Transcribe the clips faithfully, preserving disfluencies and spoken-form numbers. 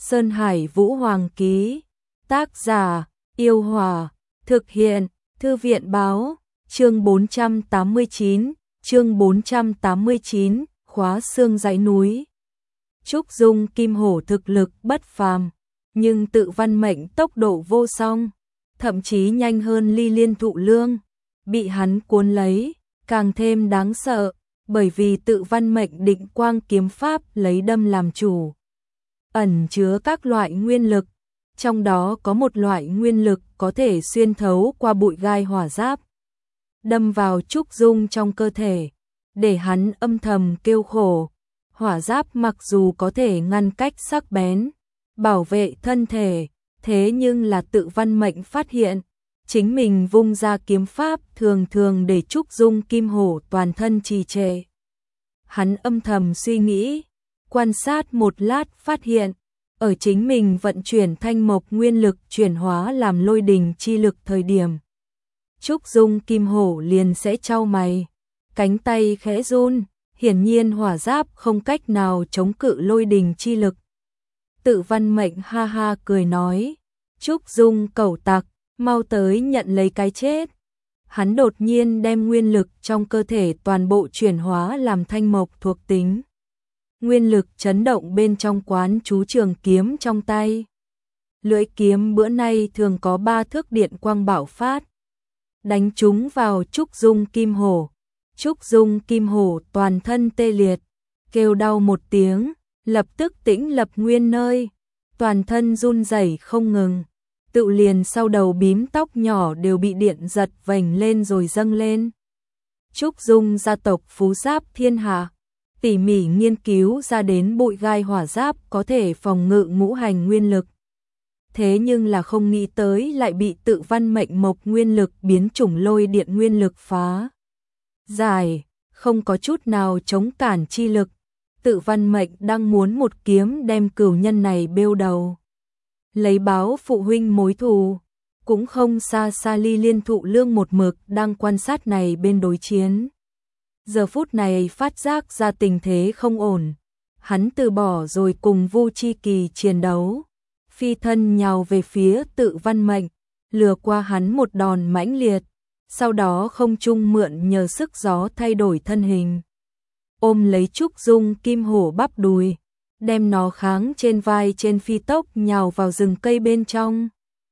Sơn Hải Vũ Hoàng ký. Tác giả: Yêu Hòa. Thực hiện: Thư viện báo. Chương bốn trăm tám mươi chín, chương bốn trăm tám mươi chín, khóa xương dãy núi. Trúc Dung Kim Hổ thực lực bất phàm, nhưng tự văn mệnh tốc độ vô song, thậm chí nhanh hơn Ly Liên Thụ Lương, bị hắn cuốn lấy, càng thêm đáng sợ, bởi vì tự văn mệnh định quang kiếm pháp lấy đâm làm chủ, ẩn chứa các loại nguyên lực, trong đó có một loại nguyên lực có thể xuyên thấu qua bụi gai hỏa giáp, đâm vào Trúc Dung trong cơ thể, để hắn âm thầm kêu khổ. Hỏa giáp mặc dù có thể ngăn cách sắc bén, bảo vệ thân thể, thế nhưng là tự văn mệnh phát hiện, chính mình vung ra kiếm pháp thường thường để Trúc Dung Kim Hổ toàn thân trì trệ. Hắn âm thầm suy nghĩ, quan sát một lát phát hiện, ở chính mình vận chuyển thanh mộc nguyên lực chuyển hóa làm lôi đình chi lực thời điểm, Trúc Dung Kim Hổ liền sẽ chau mày, cánh tay khẽ run, hiển nhiên hỏa giáp không cách nào chống cự lôi đình chi lực. Tự văn mệnh ha ha cười nói, Trúc Dung cẩu tặc, mau tới nhận lấy cái chết. Hắn đột nhiên đem nguyên lực trong cơ thể toàn bộ chuyển hóa làm thanh mộc thuộc tính. Nguyên lực chấn động bên trong quán chú trường kiếm trong tay. Lưỡi kiếm bữa nay thường có ba thước điện quang bạo phát, đánh trúng vào Trúc Dung Kim Hổ. Trúc Dung Kim Hổ toàn thân tê liệt, kêu đau một tiếng, lập tức tĩnh lập nguyên nơi, toàn thân run rẩy không ngừng, tự liền sau đầu bím tóc nhỏ đều bị điện giật vành lên rồi dâng lên. Trúc Dung gia tộc phú giáp thiên hạ, tỉ mỉ nghiên cứu ra đến bụi gai hỏa giáp có thể phòng ngự ngũ hành nguyên lực. Thế nhưng là không nghĩ tới lại bị tự văn mệnh mộc nguyên lực biến chủng lôi điện nguyên lực phá giải, không có chút nào chống cản chi lực. Tự văn mệnh đang muốn một kiếm đem cửu nhân này bêu đầu, lấy báo phụ huynh mối thù. Cũng không xa xa Ly Liên Thụ Lương một mực đang quan sát này bên đối chiến. Giờ phút này phát giác ra tình thế không ổn, hắn từ bỏ rồi cùng Vu Chi Kỳ chiến đấu, phi thân nhào về phía tự văn mệnh, lừa qua hắn một đòn mãnh liệt. Sau đó không trung mượn nhờ sức gió thay đổi thân hình, ôm lấy Trúc Dung Kim Hổ bắp đùi, đem nó kháng trên vai trên phi tốc nhào vào rừng cây bên trong.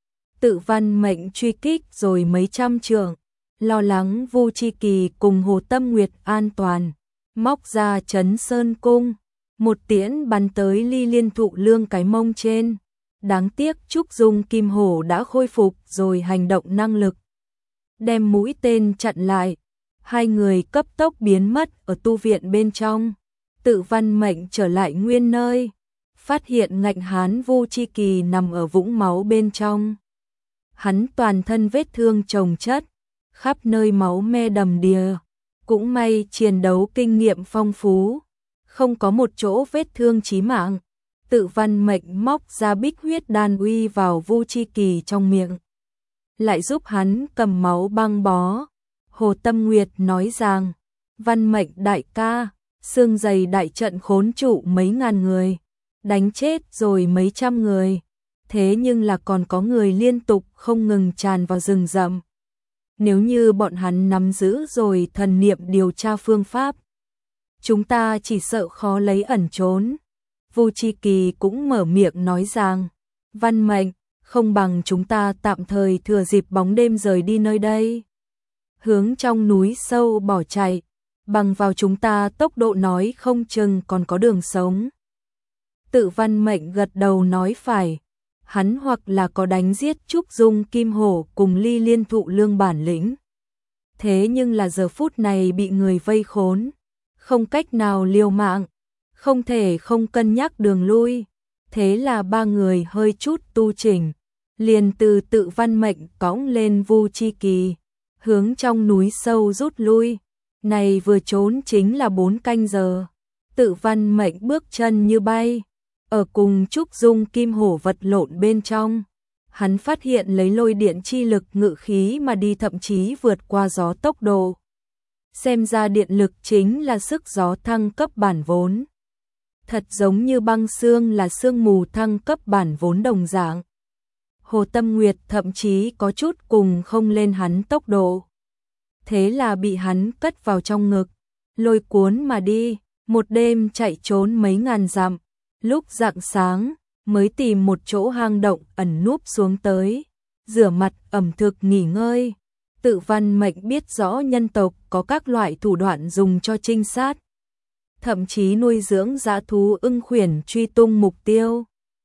Tự văn mệnh truy kích rồi mấy trăm trượng, lo lắng Vu Chi Kỳ cùng Hồ Tâm Nguyệt an toàn, móc ra Trấn Sơn Cung, một tiễn bắn tới Ly Liên Thụ Lương cái mông trên. Đáng tiếc Trúc Dung Kim Hổ đã khôi phục rồi hành động năng lực, đem mũi tên chặn lại, hai người cấp tốc biến mất ở tu viện bên trong. Tự văn mệnh trở lại nguyên nơi, phát hiện ngạnh hán Vu Chi Kỳ nằm ở vũng máu bên trong. Hắn toàn thân vết thương chồng chất, khắp nơi máu me đầm đìa, cũng may chiến đấu kinh nghiệm phong phú, không có một chỗ vết thương chí mạng. Tự văn mệnh móc ra bích huyết đan uy vào Vu Chi Kỳ trong miệng, lại giúp hắn cầm máu băng bó. Hồ Tâm Nguyệt nói rằng, văn mệnh đại ca, xương dày đại trận khốn trụ mấy ngàn người, đánh chết rồi mấy trăm người, thế nhưng là còn có người liên tục không ngừng tràn vào rừng rậm. Nếu như bọn hắn nắm giữ rồi thần niệm điều tra phương pháp, chúng ta chỉ sợ khó lấy ẩn trốn. Vu Chi Kỳ cũng mở miệng nói rằng, văn mệnh, không bằng chúng ta tạm thời thừa dịp bóng đêm rời đi nơi đây, hướng trong núi sâu bỏ chạy, bằng vào chúng ta tốc độ nói không chừng còn có đường sống. Tự văn mệnh gật đầu nói phải, hắn hoặc là có đánh giết Trúc Dung Kim Hổ cùng Ly Liên Thụ Lương bản lĩnh, thế nhưng là giờ phút này bị người vây khốn, không cách nào liều mạng, không thể không cân nhắc đường lui. Thế là ba người hơi chút tu chỉnh, liền từ tự văn mệnh cõng lên Vu Chi Kỳ, hướng trong núi sâu rút lui. Này vừa trốn chính là bốn canh giờ. Tự văn mệnh bước chân như bay, ở cùng Trúc Dung Kim Hổ vật lộn bên trong, hắn phát hiện lấy lôi điện chi lực ngự khí mà đi, thậm chí vượt qua gió tốc độ. Xem ra điện lực chính là sức gió thăng cấp bản vốn. thật giống như băng sương là sương mù thăng cấp bản vốn đồng dạng. Hồ Tâm Nguyệt thậm chí có chút cùng không lên hắn tốc độ. Thế là bị hắn cất vào trong ngực, lôi cuốn mà đi, một đêm chạy trốn mấy ngàn dặm, lúc rạng sáng mới tìm một chỗ hang động ẩn núp xuống tới, rửa mặt ẩm thực nghỉ ngơi. Tự Văn Mệnh biết rõ nhân tộc có các loại thủ đoạn dùng cho trinh sát, thậm chí nuôi dưỡng dã thú ưng khuyển truy tung mục tiêu.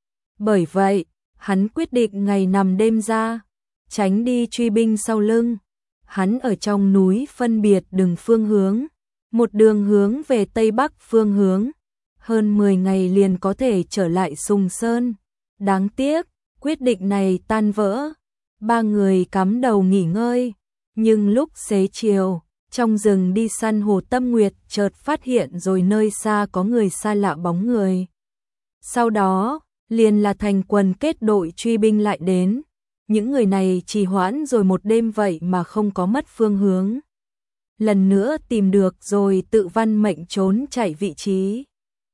Bởi vậy, hắn quyết định ngày nằm đêm ra, tránh đi truy binh sau lưng. Hắn ở trong núi phân biệt đường phương hướng, một đường hướng về Tây Bắc phương hướng, hơn mười ngày liền có thể trở lại Sùng Sơn. Đáng tiếc, quyết định này tan vỡ, ba người cắm đầu nghỉ ngơi, nhưng lúc xế chiều, trong rừng đi săn Hồ Tâm Nguyệt chợt phát hiện rồi nơi xa có người xa lạ bóng người. Sau đó, liền là thành quần kết đội truy binh lại đến. Những người này trì hoãn rồi một đêm vậy mà không có mất phương hướng. Lần nữa tìm được rồi Tự Văn Mệnh trốn chạy vị trí.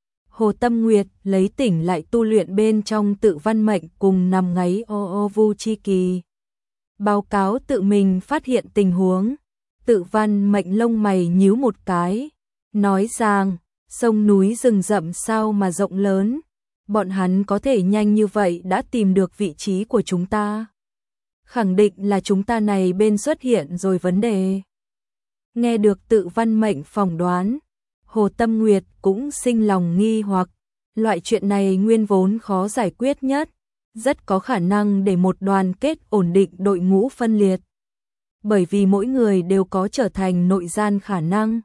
Hồ Tâm Nguyệt lấy tỉnh lại tu luyện bên trong Tự Văn Mệnh cùng nằm ngáy ô ô Vu Chi Kỳ. Báo cáo tự mình phát hiện tình huống. Tự Văn Mệnh lông mày nhíu một cái, nói rằng, sông núi rừng rậm sao mà rộng lớn, bọn hắn có thể nhanh như vậy đã tìm được vị trí của chúng ta. Khẳng định là chúng ta này bên xuất hiện rồi vấn đề. Nghe được Tự Văn Mệnh phỏng đoán, Hồ Tâm Nguyệt cũng sinh lòng nghi hoặc, loại chuyện này nguyên vốn khó giải quyết nhất, rất có khả năng để một đoàn kết ổn định đội ngũ phân liệt. Bởi vì mỗi người đều có trở thành nội gian khả năng.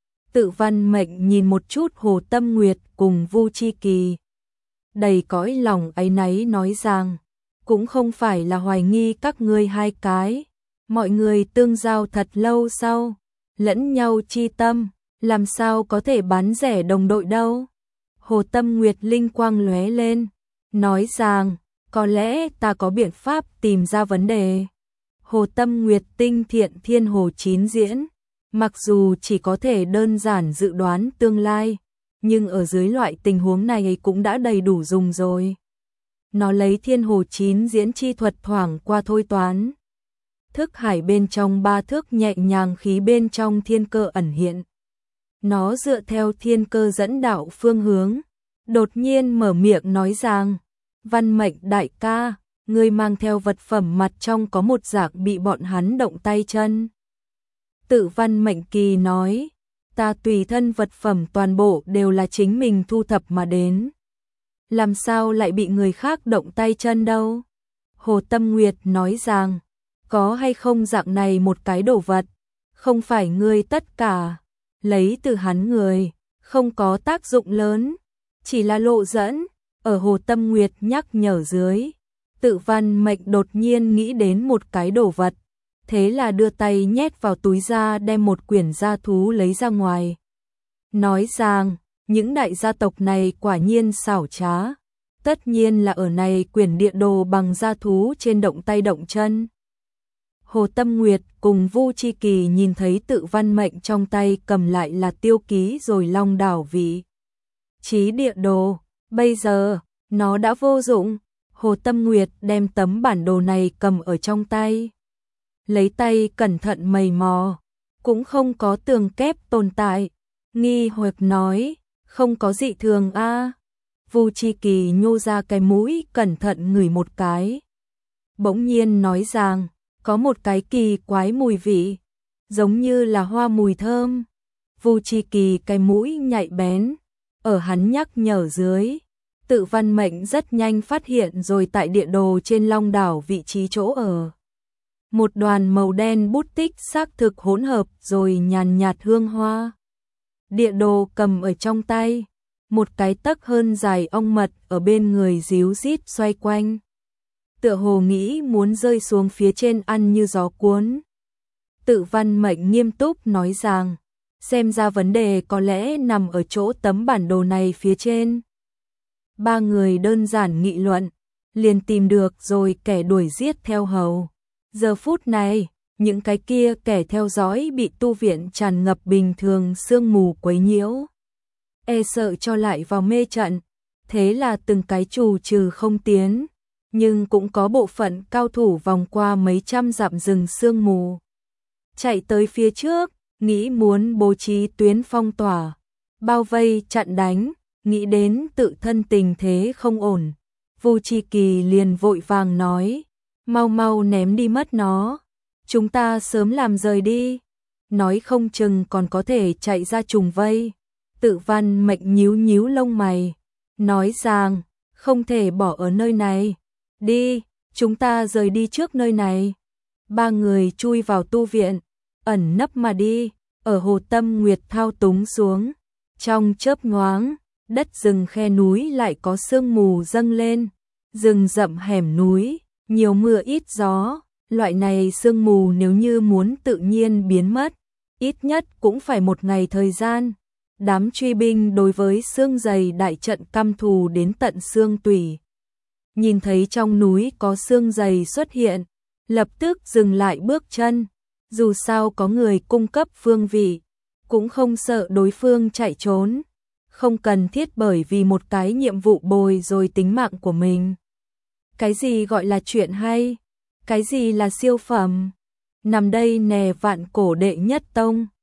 Tự Văn Mệnh nhìn một chút Hồ Tâm Nguyệt cùng Vu Chi Kỳ, đầy cõi lòng áy náy nói rằng, cũng không phải là hoài nghi các ngươi hai cái, mọi người tương giao thật lâu sau, lẫn nhau chi tâm, làm sao có thể bán rẻ đồng đội đâu. Hồ Tâm Nguyệt linh quang lóe lên, nói rằng, có lẽ ta có biện pháp tìm ra vấn đề. Hồ Tâm Nguyệt tinh thiện thiên hồ chín diễn, mặc dù chỉ có thể đơn giản dự đoán tương lai, nhưng ở dưới loại tình huống này cũng đã đầy đủ dùng rồi. Nó lấy thiên hồ chín diễn chi thuật thoảng qua thôi toán. Thức hải bên trong ba thước nhẹ nhàng khí bên trong thiên cơ ẩn hiện. Nó dựa theo thiên cơ dẫn đạo phương hướng, đột nhiên mở miệng nói rằng, Văn Mệnh đại ca, ngươi mang theo vật phẩm mặt trong có một dạng bị bọn hắn động tay chân. Tự Văn Mệnh Kỳ nói, ta tùy thân vật phẩm toàn bộ đều là chính mình thu thập mà đến. Làm sao lại bị người khác động tay chân đâu? Hồ Tâm Nguyệt nói rằng, có hay không dạng này một cái đồ vật, không phải ngươi tất cả, lấy từ hắn người, không có tác dụng lớn, chỉ là lộ dẫn. Ở Hồ Tâm Nguyệt nhắc nhở dưới, Tự Văn Mệnh đột nhiên nghĩ đến một cái đồ vật, thế là đưa tay nhét vào túi ra đem một quyển gia thú lấy ra ngoài. Nói rằng, những đại gia tộc này quả nhiên xảo trá, tất nhiên là ở này quyển địa đồ bằng gia thú trên động tay động chân. Hồ Tâm Nguyệt cùng Vu Chi Kỳ nhìn thấy Tự Văn Mệnh trong tay cầm lại là tiêu ký rồi long đảo vị trí địa đồ, bây giờ, nó đã vô dụng. Hồ Tâm Nguyệt đem tấm bản đồ này cầm ở trong tay, lấy tay cẩn thận mày mò, cũng không có tường kép tồn tại, nghi hoặc nói, không có dị thường a. À. Vu Chi Kỳ nhô ra cái mũi cẩn thận ngửi một cái, bỗng nhiên nói rằng, có một cái kỳ quái mùi vị, giống như là hoa mùi thơm. Vu Chi Kỳ cái mũi nhạy bén, ở hắn nhắc nhở dưới, Tự Văn Mệnh rất nhanh phát hiện rồi tại địa đồ trên long đảo vị trí chỗ ở. Một đoàn màu đen bút tích xác thực hỗn hợp rồi nhàn nhạt hương hoa. Địa đồ cầm ở trong tay, một cái tấc hơn dài ong mật ở bên người díu rít xoay quanh. Tựa hồ nghĩ muốn rơi xuống phía trên ăn như gió cuốn. Tự Văn Mệnh nghiêm túc nói rằng, xem ra vấn đề có lẽ nằm ở chỗ tấm bản đồ này phía trên. Ba người đơn giản nghị luận, liền tìm được rồi kẻ đuổi giết theo hầu. Giờ phút này, những cái kia kẻ theo dõi bị tu viện tràn ngập bình thường sương mù quấy nhiễu. e sợ cho lại vào mê trận, thế là từng cái trù trừ không tiến, nhưng cũng có bộ phận cao thủ vòng qua mấy trăm dặm rừng sương mù, chạy tới phía trước, nghĩ muốn bố trí tuyến phong tỏa, bao vây chặn đánh, nghĩ đến tự thân tình thế không ổn. Vu Chi Kỳ liền vội vàng nói, mau mau ném đi mất nó, chúng ta sớm làm rời đi, nói không chừng còn có thể chạy ra trùng vây. Tự Văn Mệnh nhíu nhíu lông mày, nói rằng, không thể bỏ ở nơi này, đi, chúng ta rời đi trước nơi này. Ba người chui vào tu viện, ẩn nấp mà đi, ở Hồ Tâm Nguyệt thao túng xuống, trong chớp nhoáng, đất rừng khe núi lại có sương mù dâng lên, rừng rậm hẻm núi, nhiều mưa ít gió, loại này sương mù nếu như muốn tự nhiên biến mất, ít nhất cũng phải một ngày thời gian. Đám truy binh đối với xương dày đại trận căm thù đến tận xương tủy. Nhìn thấy trong núi có xương dày xuất hiện, lập tức dừng lại bước chân, dù sao có người cung cấp phương vị, cũng không sợ đối phương chạy trốn, không cần thiết bởi vì một cái nhiệm vụ bồi rồi tính mạng của mình. Cái gì gọi là chuyện hay? Cái gì là siêu phẩm? Nằm đây nè vạn cổ đệ nhất tông.